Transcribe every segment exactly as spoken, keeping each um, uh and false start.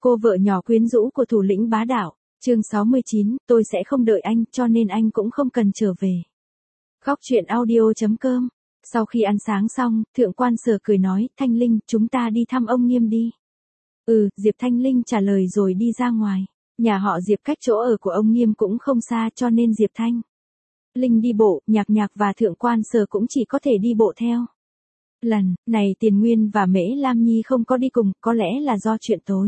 Cô vợ nhỏ quyến rũ của thủ lĩnh bá đạo. Chương sáu mươi chín, tôi sẽ không đợi anh, cho nên anh cũng không cần trở về. Góc truyện audio chấm com. Sau khi ăn sáng xong, Thượng quan Sở cười nói, Thanh Linh, chúng ta đi thăm ông Nghiêm đi. Ừ, Diệp Thanh Linh trả lời rồi đi ra ngoài. Nhà họ Diệp cách chỗ ở của ông Nghiêm cũng không xa, cho nên Diệp Thanh Linh đi bộ, Nhạc Nhạc và Thượng quan Sở cũng chỉ có thể đi bộ theo. Lần này Tiền Nguyên và Mễ Lam Nhi không có đi cùng, có lẽ là do chuyện tối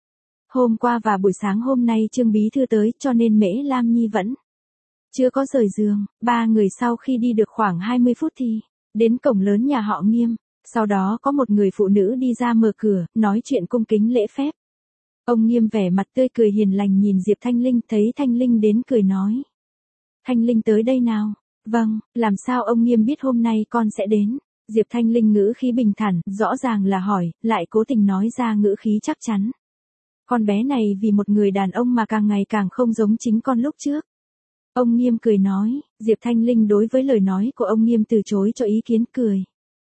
hôm qua và buổi sáng hôm nay Trương Bí Thư tới, cho nên Mễ Lam Nhi vẫn chưa có rời giường. Ba người sau khi đi được khoảng hai mươi phút thì đến cổng lớn nhà họ Nghiêm. Sau đó có một người phụ nữ đi ra mở cửa, nói chuyện cung kính lễ phép. Ông Nghiêm vẻ mặt tươi cười hiền lành nhìn Diệp Thanh Linh, thấy Thanh Linh đến cười nói. Thanh Linh tới đây nào? Vâng, làm sao ông Nghiêm biết hôm nay con sẽ đến? Diệp Thanh Linh ngữ khí bình thản, rõ ràng là hỏi, lại cố tình nói ra ngữ khí chắc chắn. Con bé này vì một người đàn ông mà càng ngày càng không giống chính con lúc trước. Ông Nghiêm cười nói, Diệp Thanh Linh đối với lời nói của ông Nghiêm từ chối cho ý kiến, cười.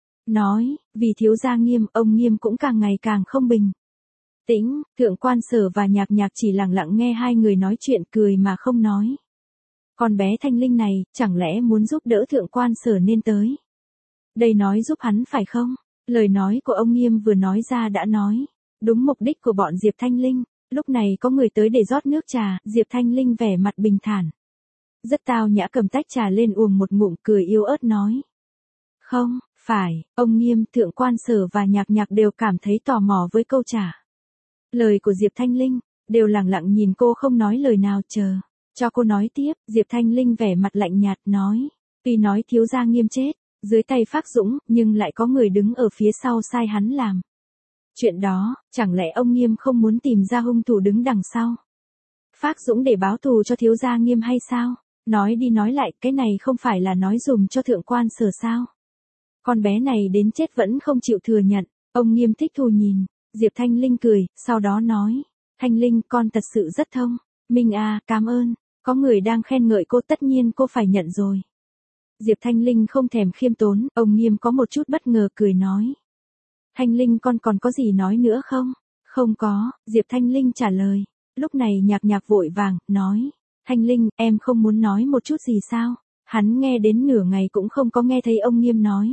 Nói, vì thiếu gia Nghiêm, ông Nghiêm cũng càng ngày càng không bình tĩnh. Thượng quan Sở và Nhạc Nhạc chỉ lặng lặng nghe hai người nói chuyện, cười mà không nói. Con bé Thanh Linh này, chẳng lẽ muốn giúp đỡ Thượng quan Sở nên tới đây nói giúp hắn phải không? Lời nói của ông Nghiêm vừa nói ra đã nói đúng mục đích của bọn Diệp Thanh Linh. Lúc này có người tới để rót nước trà, Diệp Thanh Linh vẻ mặt bình thản, rất tao nhã cầm tách trà lên uống một ngụm, cười yếu ớt nói. Không, phải. Ông Nghiêm, Thượng quan Sở và Nhạc Nhạc đều cảm thấy tò mò với câu trả lời của Diệp Thanh Linh, đều lặng lặng nhìn cô không nói lời nào, chờ cho cô nói tiếp. Diệp Thanh Linh vẻ mặt lạnh nhạt nói, tuy nói thiếu gia Nghiêm chết dưới tay Phác Dũng, nhưng lại có người đứng ở phía sau sai hắn làm chuyện đó, chẳng lẽ ông Nghiêm không muốn tìm ra hung thủ đứng đằng sau Phác Dũng để báo thù cho thiếu gia Nghiêm hay sao? Nói đi nói lại, cái này không phải là nói dùm cho Thượng quan Sở sao? Con bé này đến chết vẫn không chịu thừa nhận. Ông Nghiêm thích thù nhìn Diệp Thanh Linh cười, sau đó nói, Thanh Linh, con thật sự rất thông minh à, cảm ơn. Có người đang khen ngợi cô, tất nhiên cô phải nhận rồi. Diệp Thanh Linh không thèm khiêm tốn. Ông Nghiêm có một chút bất ngờ, cười nói, Thanh Linh, con còn có gì nói nữa không? Không có, Diệp Thanh Linh trả lời. Lúc này Nhạc Nhạc vội vàng, nói, Thanh Linh, em không muốn nói một chút gì sao? Hắn nghe đến nửa ngày cũng không có nghe thấy ông Nghiêm nói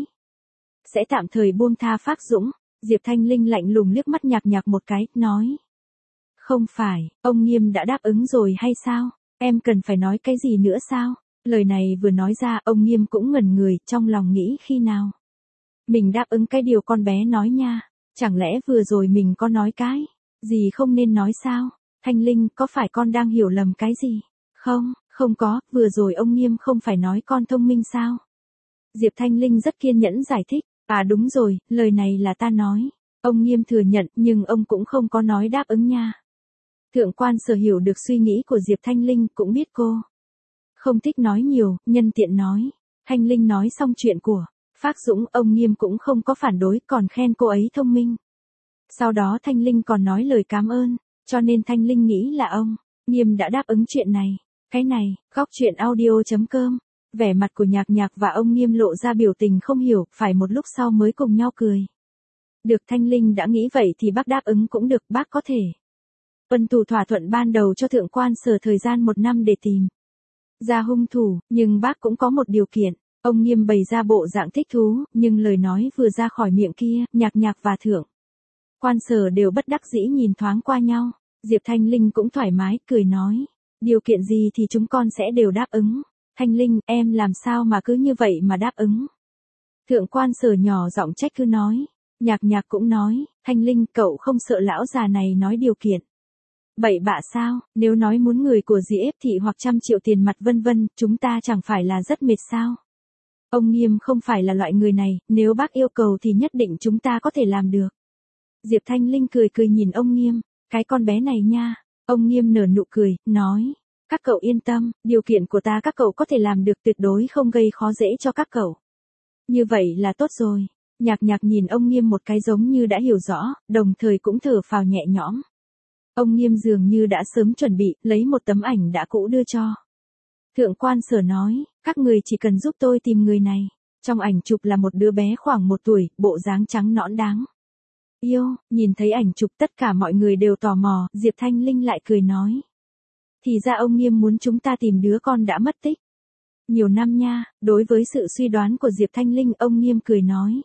sẽ tạm thời buông tha Phác Dũng. Diệp Thanh Linh lạnh lùng liếc mắt Nhạc Nhạc một cái, nói, không phải, ông Nghiêm đã đáp ứng rồi hay sao? Em cần phải nói cái gì nữa sao? Lời này vừa nói ra, ông Nghiêm cũng ngẩn người, trong lòng nghĩ khi nào mình đáp ứng cái điều con bé nói nha. Chẳng lẽ vừa rồi mình có nói cái gì không nên nói sao? Thanh Linh, có phải con đang hiểu lầm cái gì? Không, không có, vừa rồi ông Nghiêm không phải nói con thông minh sao? Diệp Thanh Linh rất kiên nhẫn giải thích. À đúng rồi, lời này là ta nói. Ông Nghiêm thừa nhận, nhưng ông cũng không có nói đáp ứng nha. Thượng quan Sở hiểu được suy nghĩ của Diệp Thanh Linh, cũng biết cô không thích nói nhiều, nhân tiện nói. Thanh Linh nói xong chuyện của Phác Dũng, ông Nghiêm cũng không có phản đối, còn khen cô ấy thông minh. Sau đó Thanh Linh còn nói lời cảm ơn, cho nên Thanh Linh nghĩ là ông Nghiêm đã đáp ứng chuyện này. Cái này, góc truyện audio chấm com. Vẻ mặt của Nhạc Nhạc và ông Nghiêm lộ ra biểu tình không hiểu, phải một lúc sau mới cùng nhau cười. Được, Thanh Linh đã nghĩ vậy thì bác đáp ứng cũng được, bác có thể tuân thủ thỏa thuận ban đầu cho Thượng quan Sở thời gian một năm để tìm ra hung thủ, nhưng bác cũng có một điều kiện. Ông Nghiêm bày ra bộ dạng thích thú, nhưng lời nói vừa ra khỏi miệng kia, Nhạc Nhạc và Thượng quan Sở đều bất đắc dĩ nhìn thoáng qua nhau. Diệp Thanh Linh cũng thoải mái, cười nói, điều kiện gì thì chúng con sẽ đều đáp ứng. Thanh Linh, em làm sao mà cứ như vậy mà đáp ứng? Thượng quan Sở nhỏ giọng trách cứ nói. Nhạc Nhạc cũng nói, Thanh Linh, cậu không sợ lão già này nói điều kiện bậy bạ sao? Nếu nói muốn người của dì ép thị hoặc trăm triệu tiền mặt vân vân, chúng ta chẳng phải là rất mệt sao? Ông Nghiêm không phải là loại người này, nếu bác yêu cầu thì nhất định chúng ta có thể làm được. Diệp Thanh Linh cười cười nhìn ông Nghiêm, cái con bé này nha. Ông Nghiêm nở nụ cười, nói, các cậu yên tâm, điều kiện của ta các cậu có thể làm được, tuyệt đối không gây khó dễ cho các cậu. Như vậy là tốt rồi. Nhạc Nhạc nhìn ông Nghiêm một cái giống như đã hiểu rõ, đồng thời cũng thở phào nhẹ nhõm. Ông Nghiêm dường như đã sớm chuẩn bị, lấy một tấm ảnh đã cũ đưa cho. Thượng quan Sở nói, các người chỉ cần giúp tôi tìm người này. Trong ảnh chụp là một đứa bé khoảng một tuổi, bộ dáng trắng nõn đáng Yêu, nhìn thấy ảnh chụp tất cả mọi người đều tò mò, Diệp Thanh Linh lại cười nói. Thì ra ông Nghiêm muốn chúng ta tìm đứa con đã mất tích. Nhiều năm nha, đối với sự suy đoán của Diệp Thanh Linh, ông Nghiêm cười nói.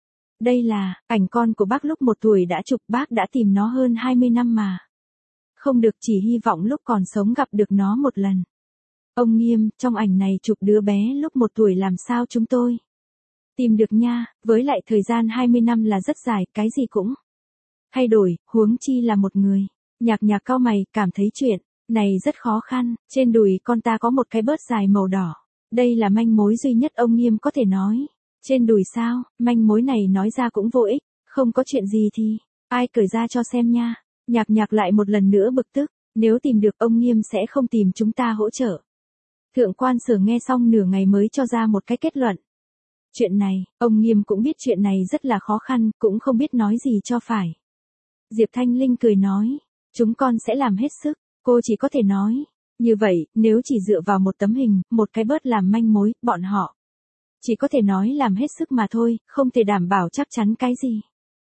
Đây là, ảnh con của bác lúc một tuổi đã chụp, bác đã tìm nó hơn hai mươi năm mà. Không được, chỉ hy vọng lúc còn sống gặp được nó một lần. Ông Nghiêm, trong ảnh này chụp đứa bé lúc một tuổi làm sao chúng tôi tìm được nha, với lại thời gian hai mươi năm là rất dài, cái gì cũng thay đổi, huống chi là một người. Nhạc Nhạc cau mày, cảm thấy chuyện này rất khó khăn, trên đùi con ta có một cái bớt dài màu đỏ. Đây là manh mối duy nhất ông Nghiêm có thể nói. Trên đùi sao, manh mối này nói ra cũng vô ích, không có chuyện gì thì, ai cởi ra cho xem nha. Nhạc Nhạc lại một lần nữa bực tức, nếu tìm được ông Nghiêm sẽ không tìm chúng ta hỗ trợ. Thượng quan Sở nghe xong nửa ngày mới cho ra một cái kết luận. Chuyện này, ông Nghiêm cũng biết chuyện này rất là khó khăn, cũng không biết nói gì cho phải. Diệp Thanh Linh cười nói, chúng con sẽ làm hết sức, cô chỉ có thể nói. Như vậy, nếu chỉ dựa vào một tấm hình, một cái bớt làm manh mối, bọn họ chỉ có thể nói làm hết sức mà thôi, không thể đảm bảo chắc chắn cái gì.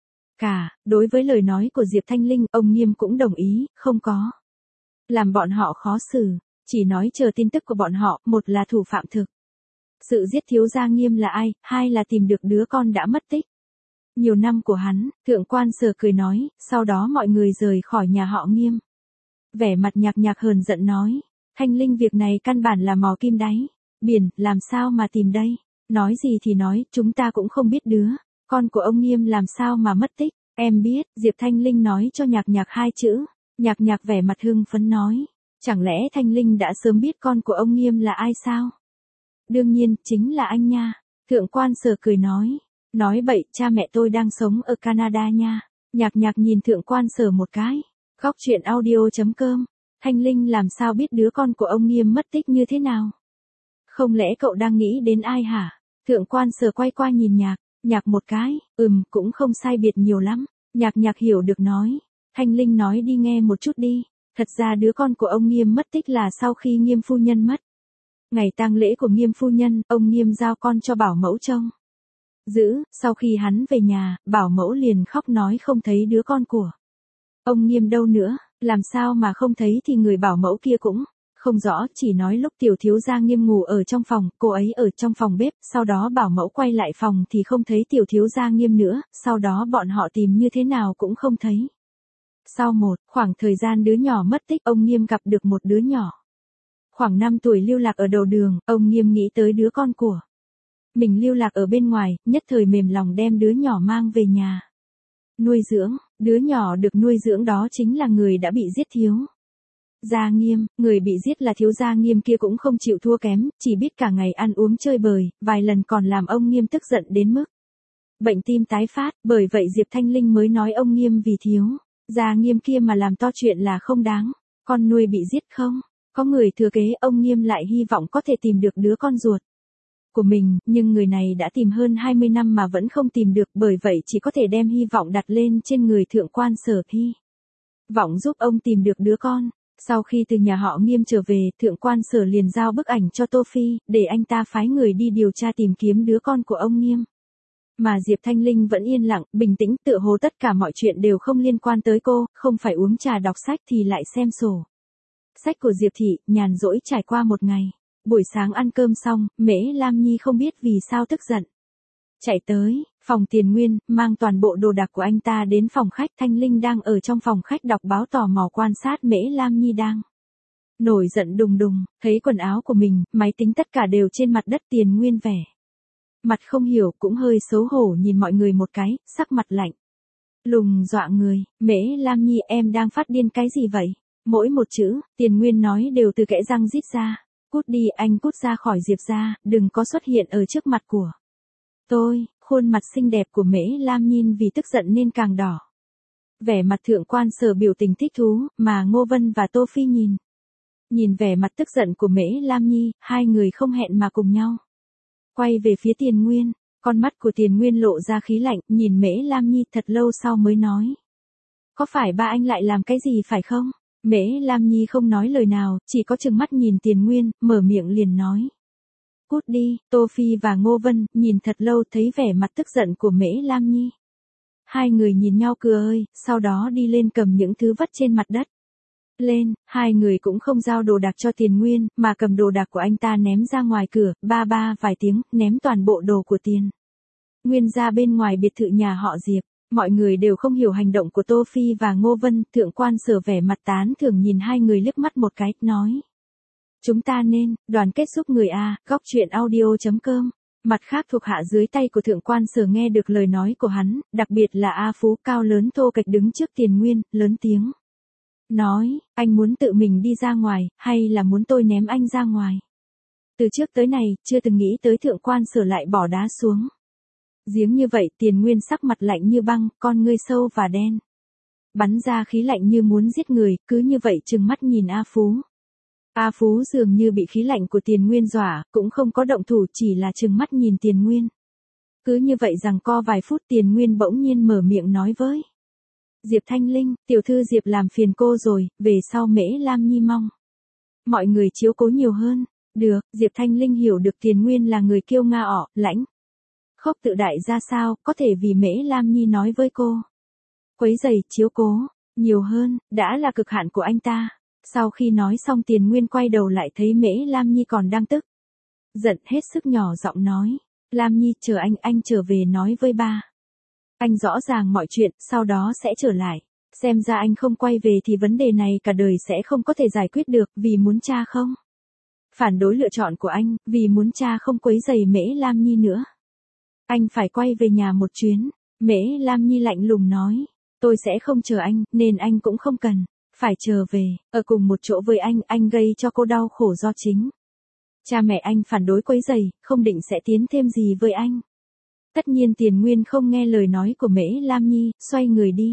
Cả, đối với lời nói của Diệp Thanh Linh, ông Nghiêm cũng đồng ý, không có làm bọn họ khó xử, chỉ nói chờ tin tức của bọn họ, một là thủ phạm thực sự giết thiếu gia Nghiêm là ai, hai là tìm được đứa con đã mất tích. Nhiều năm của hắn, Thượng quan Sở cười nói, sau đó mọi người rời khỏi nhà họ Nghiêm. Vẻ mặt Nhạc Nhạc hờn giận nói, Thanh Linh việc này căn bản là mò kim đáy biển, làm sao mà tìm đây? Nói gì thì nói, chúng ta cũng không biết đứa con của ông Nghiêm làm sao mà mất tích. Em biết, Diệp Thanh Linh nói cho Nhạc Nhạc hai chữ. Nhạc Nhạc vẻ mặt hưng phấn nói, chẳng lẽ Thanh Linh đã sớm biết con của ông Nghiêm là ai sao? Đương nhiên, chính là anh nha. Thượng quan Sở cười nói, nói bậy, cha mẹ tôi đang sống ở Canada nha. Nhạc Nhạc nhìn Thượng quan Sở một cái. Khóc chuyện audio chấm com. Thanh Linh làm sao biết đứa con của ông Nghiêm mất tích như thế nào? Không lẽ cậu đang nghĩ đến ai hả? Thượng quan Sở quay qua nhìn Nhạc, Nhạc một cái, ừm, cũng không sai biệt nhiều lắm. Nhạc Nhạc hiểu được nói, Thanh Linh nói đi nghe một chút đi. Thật ra đứa con của ông Nghiêm mất tích là sau khi Nghiêm phu nhân mất. Ngày tang lễ của Nghiêm phu nhân, ông Nghiêm giao con cho bảo mẫu trông giữ, sau khi hắn về nhà, bảo mẫu liền khóc nói không thấy đứa con của ông Nghiêm đâu nữa, làm sao mà không thấy thì người bảo mẫu kia cũng không rõ, chỉ nói lúc tiểu thiếu gia Nghiêm ngủ ở trong phòng, cô ấy ở trong phòng bếp, sau đó bảo mẫu quay lại phòng thì không thấy tiểu thiếu gia Nghiêm nữa, sau đó bọn họ tìm như thế nào cũng không thấy. Sau một khoảng thời gian đứa nhỏ mất tích, ông Nghiêm gặp được một đứa nhỏ khoảng năm tuổi lưu lạc ở đầu đường, ông Nghiêm nghĩ tới đứa con của mình lưu lạc ở bên ngoài, nhất thời mềm lòng đem đứa nhỏ mang về nhà nuôi dưỡng. Đứa nhỏ được nuôi dưỡng đó chính là người đã bị giết thiếu gia Nghiêm. Người bị giết là thiếu gia Nghiêm kia cũng không chịu thua kém, chỉ biết cả ngày ăn uống chơi bời, vài lần còn làm ông Nghiêm tức giận đến mức bệnh tim tái phát. Bởi vậy Diệp Thanh Linh mới nói ông Nghiêm vì thiếu gia Nghiêm kia mà làm to chuyện là không đáng. Con nuôi bị giết không có người thừa kế, ông Nghiêm lại hy vọng có thể tìm được đứa con ruột của mình, nhưng người này đã tìm hơn hai mươi năm mà vẫn không tìm được, bởi vậy chỉ có thể đem hy vọng đặt lên trên người Thượng quan Sở, hy vọng giúp ông tìm được đứa con. Sau khi từ nhà họ Nghiêm trở về, Thượng quan Sở liền giao bức ảnh cho Tô Phi, để anh ta phái người đi điều tra tìm kiếm đứa con của ông Nghiêm. Mà Diệp Thanh Linh vẫn yên lặng, bình tĩnh, tựa hồ tất cả mọi chuyện đều không liên quan tới cô, không phải uống trà đọc sách thì lại xem sổ sách của Diệp Thị, nhàn rỗi trải qua một ngày. Buổi sáng ăn cơm xong, Mễ Lam Nhi không biết vì sao tức giận. Chạy tới phòng Tiền Nguyên, mang toàn bộ đồ đạc của anh ta đến phòng khách. Thanh Linh đang ở trong phòng khách đọc báo tò mò quan sát Mễ Lam Nhi đang nổi giận đùng đùng, thấy quần áo của mình, máy tính tất cả đều trên mặt đất. Tiền Nguyên vẻ mặt không hiểu, cũng hơi xấu hổ nhìn mọi người một cái, sắc mặt lạnh lùng dọa người. Mễ Lam Nhi, em đang phát điên cái gì vậy? Mỗi một chữ, Tiền Nguyên nói đều từ kẽ răng rít ra. Cút đi, anh cút ra khỏi Diệp gia, đừng có xuất hiện ở trước mặt của tôi. Khuôn mặt xinh đẹp của Mễ Lam Nhi vì tức giận nên càng đỏ. Vẻ mặt Thượng quan Sở biểu tình thích thú, mà Ngô Vân và Tô Phi nhìn. Nhìn vẻ mặt tức giận của Mễ Lam Nhi, hai người không hẹn mà cùng nhau quay về phía Tiền Nguyên. Con mắt của Tiền Nguyên lộ ra khí lạnh, nhìn Mễ Lam Nhi thật lâu sau mới nói. Có phải ba anh lại làm cái gì phải không? Mễ Lam Nhi không nói lời nào, chỉ có chừng mắt nhìn Tiền Nguyên, mở miệng liền nói. Cút đi. Tô Phi và Ngô Vân nhìn thật lâu thấy vẻ mặt tức giận của Mễ Lam Nhi. Hai người nhìn nhau cười ơi, sau đó đi lên cầm những thứ vất trên mặt đất. Lên, hai người cũng không giao đồ đạc cho Tiền Nguyên, mà cầm đồ đạc của anh ta ném ra ngoài cửa, ba ba vài tiếng, ném toàn bộ đồ của Tiền Nguyên ra bên ngoài biệt thự nhà họ Diệp. Mọi người đều không hiểu hành động của Tô Phi và Ngô Vân, Thượng quan Sở vẻ mặt tán thưởng nhìn hai người liếc mắt một cái, nói. Chúng ta nên, đoàn kết giúp người A, góc chuyện audio.com. Mặt khác thuộc hạ dưới tay của Thượng quan Sở nghe được lời nói của hắn, đặc biệt là A Phú cao lớn thô kệch đứng trước Tiền Nguyên, lớn tiếng. Nói, anh muốn tự mình đi ra ngoài, hay là muốn tôi ném anh ra ngoài? Từ trước tới này, chưa từng nghĩ tới Thượng quan Sở lại bỏ đá xuống giếng như vậy. Tiền Nguyên sắc mặt lạnh như băng, con ngươi sâu và đen. Bắn ra khí lạnh như muốn giết người, cứ như vậy trừng mắt nhìn A Phú. A Phú dường như bị khí lạnh của Tiền Nguyên dọa, cũng không có động thủ, chỉ là trừng mắt nhìn Tiền Nguyên. Cứ như vậy giằng co vài phút, Tiền Nguyên bỗng nhiên mở miệng nói với. Diệp Thanh Linh, tiểu thư Diệp làm phiền cô rồi, về sau Mễ Lam Nhi mong mọi người chiếu cố nhiều hơn. Được, Diệp Thanh Linh hiểu được Tiền Nguyên là người kiêu ngạo, lãnh khốc tự đại ra sao, có thể vì Mễ Lam Nhi nói với cô. Quấy giày, chiếu cố nhiều hơn, đã là cực hạn của anh ta. Sau khi nói xong, Tiền Nguyên quay đầu lại thấy Mễ Lam Nhi còn đang tức giận, hết sức nhỏ giọng nói. Lam Nhi, chờ anh, anh trở về nói với ba. Anh rõ ràng mọi chuyện, sau đó sẽ trở lại. Xem ra anh không quay về thì vấn đề này cả đời sẽ không có thể giải quyết được, vì muốn cha không phản đối lựa chọn của anh, vì muốn cha không quấy giày Mễ Lam Nhi nữa. Anh phải quay về nhà một chuyến. Mễ Lam Nhi lạnh lùng nói. Tôi sẽ không chờ anh, nên anh cũng không cần phải chờ về, ở cùng một chỗ với anh, anh gây cho cô đau khổ do chính cha mẹ anh phản đối quấy giày, không định sẽ tiến thêm gì với anh. Tất nhiên Tiền Nguyên không nghe lời nói của Mễ Lam Nhi, xoay người đi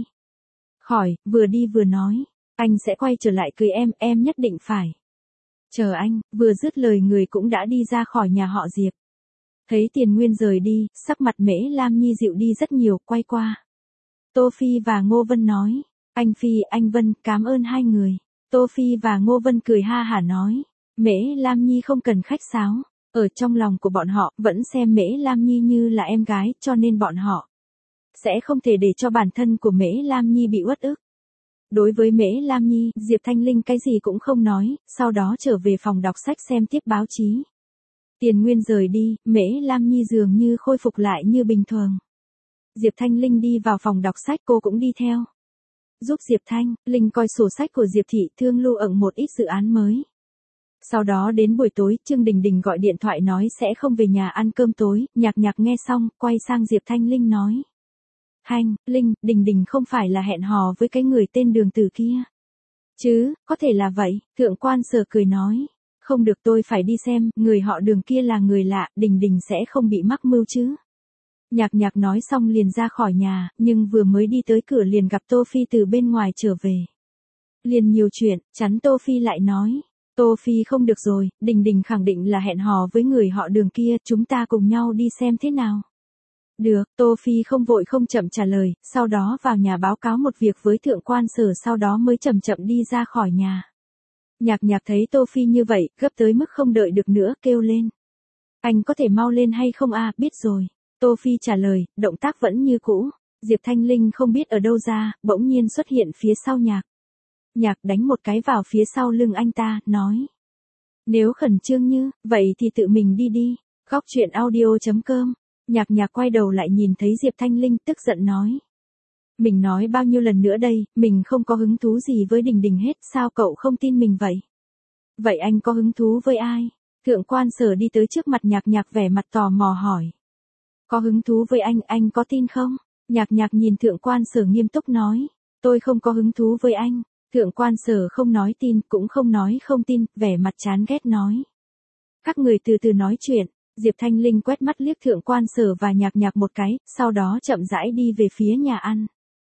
khỏi, vừa đi vừa nói. Anh sẽ quay trở lại cưới em, em nhất định phải chờ anh. Vừa dứt lời người cũng đã đi ra khỏi nhà họ Diệp. Thấy Tiền Nguyên rời đi, sắc mặt Mễ Lam Nhi dịu đi rất nhiều, quay qua Tô Phi và Ngô Vân nói. Anh Phi, anh Vân, cảm ơn hai người. Tô Phi và Ngô Vân cười ha hả nói. Mễ Lam Nhi không cần khách sáo. Ở trong lòng của bọn họ, vẫn xem Mễ Lam Nhi như là em gái, cho nên bọn họ sẽ không thể để cho bản thân của Mễ Lam Nhi bị uất ức. Đối với Mễ Lam Nhi, Diệp Thanh Linh cái gì cũng không nói, sau đó trở về phòng đọc sách xem tiếp báo chí. Tiền Nguyên rời đi, Mễ Lam Nhi dường như khôi phục lại như bình thường. Diệp Thanh Linh đi vào phòng đọc sách, cô cũng đi theo. Giúp Diệp Thanh Linh coi sổ sách của Diệp Thị Thương lưu ẩn một ít dự án mới. Sau đó đến buổi tối, Trương Đình Đình gọi điện thoại nói sẽ không về nhà ăn cơm tối, Nhạc Nhạc nghe xong, quay sang Diệp Thanh Linh nói. Thanh Linh, Đình Đình không phải là hẹn hò với cái người tên Đường Tử kia chứ? Có thể là vậy. Thượng quan Sở cười nói. Không được, tôi phải đi xem, người họ Đường kia là người lạ, Đình Đình sẽ không bị mắc mưu chứ. Nhạc Nhạc nói xong liền ra khỏi nhà, nhưng vừa mới đi tới cửa liền gặp Tô Phi từ bên ngoài trở về. Liền nhiều chuyện, chắn Tô Phi lại nói. Tô Phi không được rồi, Đình Đình khẳng định là hẹn hò với người họ Đường kia, chúng ta cùng nhau đi xem thế nào. Được, Tô Phi không vội không chậm trả lời, sau đó vào nhà báo cáo một việc với Thượng quan Sở, sau đó mới chậm chậm đi ra khỏi nhà. Nhạc Nhạc thấy Tô Phi như vậy, gấp tới mức không đợi được nữa, kêu lên. Anh có thể mau lên hay không à? Biết rồi. Tô Phi trả lời, động tác vẫn như cũ. Diệp Thanh Linh không biết ở đâu ra, bỗng nhiên xuất hiện phía sau Nhạc. Nhạc đánh một cái vào phía sau lưng anh ta, nói. Nếu khẩn trương như, vậy thì tự mình đi đi. Góc chuyện audio.com. Nhạc Nhạc quay đầu lại nhìn thấy Diệp Thanh Linh, tức giận nói. Mình nói bao nhiêu lần nữa đây, mình không có hứng thú gì với Đình Đình hết, sao cậu không tin mình vậy? Vậy anh có hứng thú với ai? Thượng quan Sở đi tới trước mặt Nhạc Nhạc vẻ mặt tò mò hỏi. Có hứng thú với anh, anh có tin không? Nhạc Nhạc nhìn Thượng quan Sở nghiêm túc nói. Tôi không có hứng thú với anh. Thượng quan Sở không nói tin, cũng không nói không tin, vẻ mặt chán ghét nói. Các người từ từ nói chuyện. Diệp Thanh Linh quét mắt liếc Thượng quan Sở và Nhạc Nhạc một cái, sau đó chậm rãi đi về phía nhà ăn.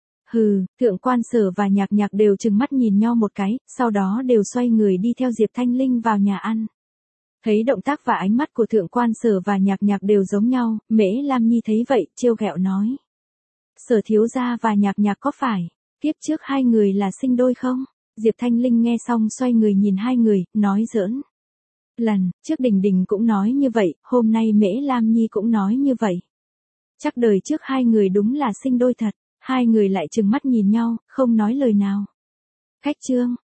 Hừ, Thượng quan Sở và Nhạc Nhạc đều trừng mắt nhìn nhau một cái, sau đó đều xoay người đi theo Diệp Thanh Linh vào nhà ăn. Thấy động tác và ánh mắt của Thượng quan Sở và Nhạc Nhạc đều giống nhau, Mễ Lam Nhi thấy vậy, trêu ghẹo nói. Sở thiếu gia và Nhạc Nhạc có phải tiếp trước hai người là sinh đôi không? Diệp Thanh Linh nghe xong xoay người nhìn hai người, nói giỡn. Lần trước Đình Đình cũng nói như vậy, hôm nay Mễ Lam Nhi cũng nói như vậy. Chắc đời trước hai người đúng là sinh đôi thật. Hai người lại trừng mắt nhìn nhau, không nói lời nào. Khách Trương,